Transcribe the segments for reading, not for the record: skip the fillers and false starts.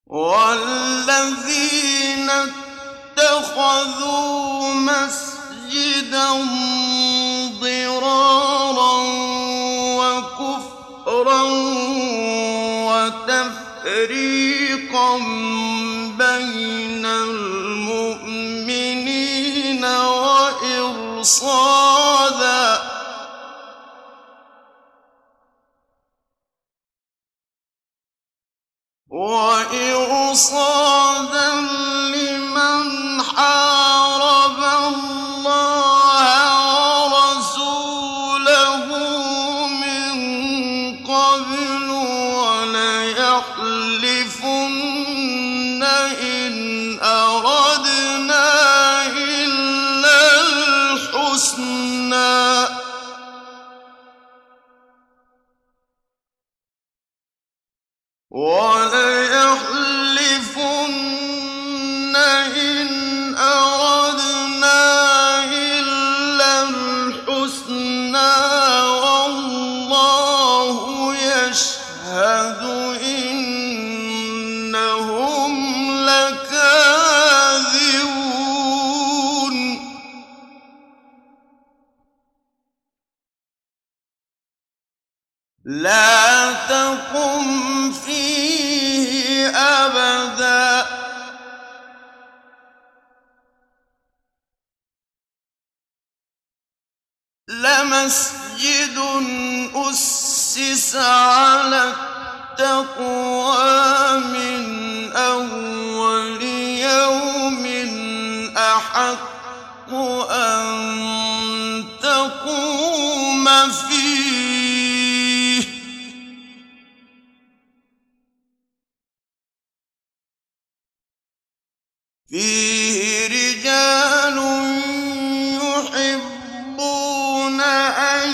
والذين اتخذوا مسجدا ضرارا وكفرا وتفريقا بين المؤمنين وإرصادا لمن حارب الله ورسوله من قبل وليحلفن إن أردنا إلا الحسنى والله يشهد إنهم لكاذبون. لا تقم فيه أبدا لمسجد أسس على التقوى من أول يوم أحق أن تقوم فيه رجال يحبون أن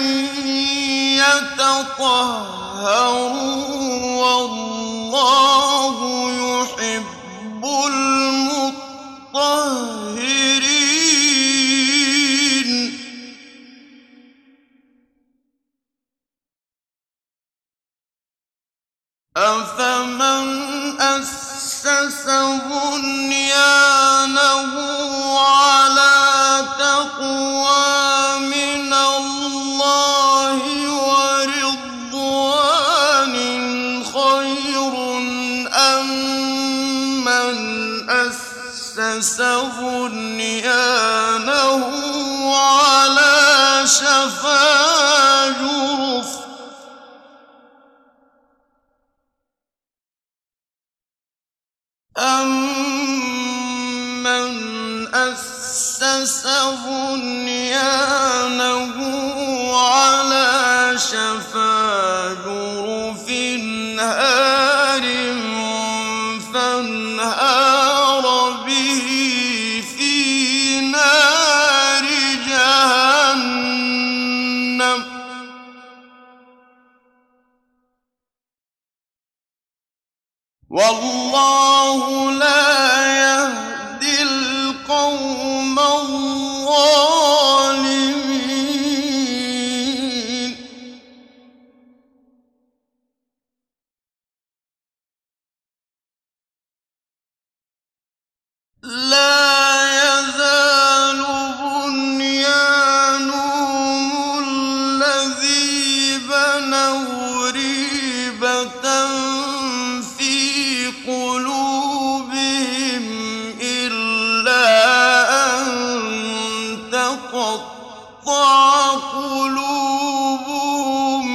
يتطهروا والله يحب المطهرين. أفمن أسس بنيانه على تقوى من الله ورضوان خير أم من أسس بنيانه على شفا جرف أَمَّنْ أَسَّسَ بُنْيَانَهُ عَلَىٰ شَفَا جُرُفٍ هَارٍ فَانْهَارَ بِهِ فِي نَارِ جَهَنَّمَ ۗ والله لا يهدي القوم الظالمين. لا يزال بنيانهم الذي بنوا ريبة قلوبهم إلا أن تقطع قلوبهم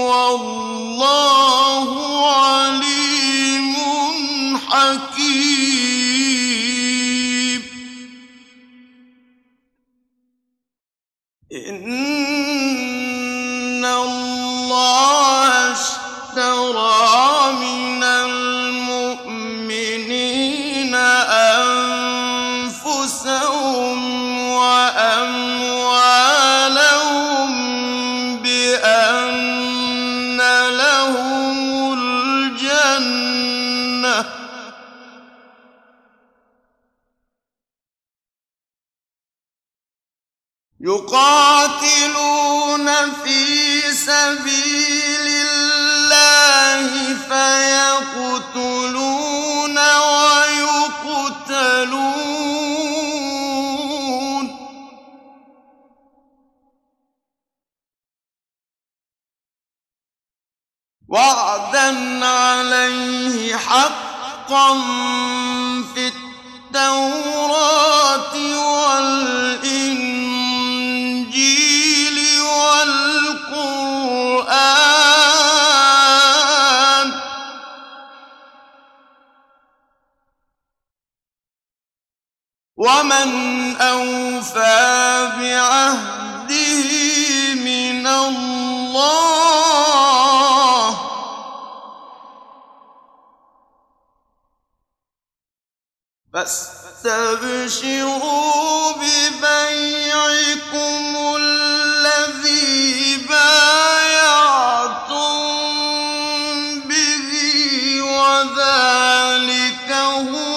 والله عليم حكيم. إن الله اشترى من المؤمنين أنفسهم وأموالهم بأن لهم الجنة يقاتلون في سبيل الله فيقتلون وعدا عليه حقا في التوراة والإنجيل والقرآن ومن أوفى بعهده من الله فاستبشروا ببيعكم الذي بايعتم به وذلك هو